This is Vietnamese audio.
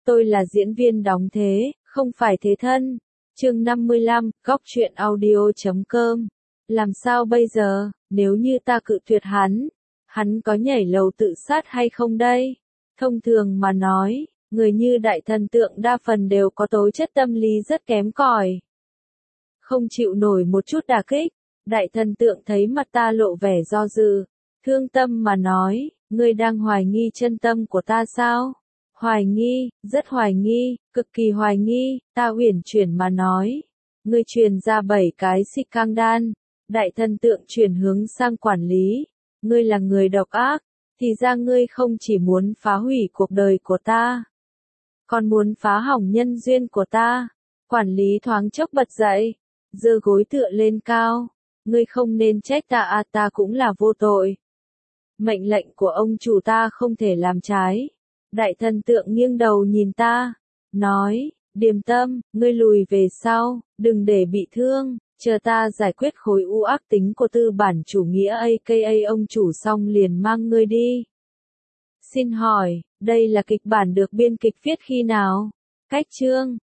Tôi là diễn viên đóng thế, không phải thế thân. Chương 55, góc truyện audio.com. Làm sao bây giờ, nếu như ta cự tuyệt hắn có nhảy lầu tự sát hay không đây? Thông thường mà nói, người như đại thần tượng đa phần đều có tố chất tâm lý rất kém cỏi. Không chịu nổi một chút đả kích, đại thần tượng thấy mặt ta lộ vẻ do dự, thương tâm mà nói, ngươi đang hoài nghi chân tâm của ta sao? Hoài nghi, rất hoài nghi, cực kỳ hoài nghi, ta uyển chuyển mà nói. Ngươi truyền ra 7 cái xích cang đan, đại thần tượng chuyển hướng sang quản lý. Ngươi là người độc ác, thì ra ngươi không chỉ muốn phá hủy cuộc đời của ta, còn muốn phá hỏng nhân duyên của ta. Quản lý thoáng chốc bật dậy, giơ gối tựa lên cao. Ngươi không nên trách ta ta cũng là vô tội. Mệnh lệnh của ông chủ ta không thể làm trái. Đại thần tượng nghiêng đầu nhìn ta, nói, điềm tâm, ngươi lùi về sau, đừng để bị thương, chờ ta giải quyết khối u ác tính của tư bản chủ nghĩa aka ông chủ xong liền mang ngươi đi. Xin hỏi, đây là kịch bản được biên kịch viết khi nào? Cách chương,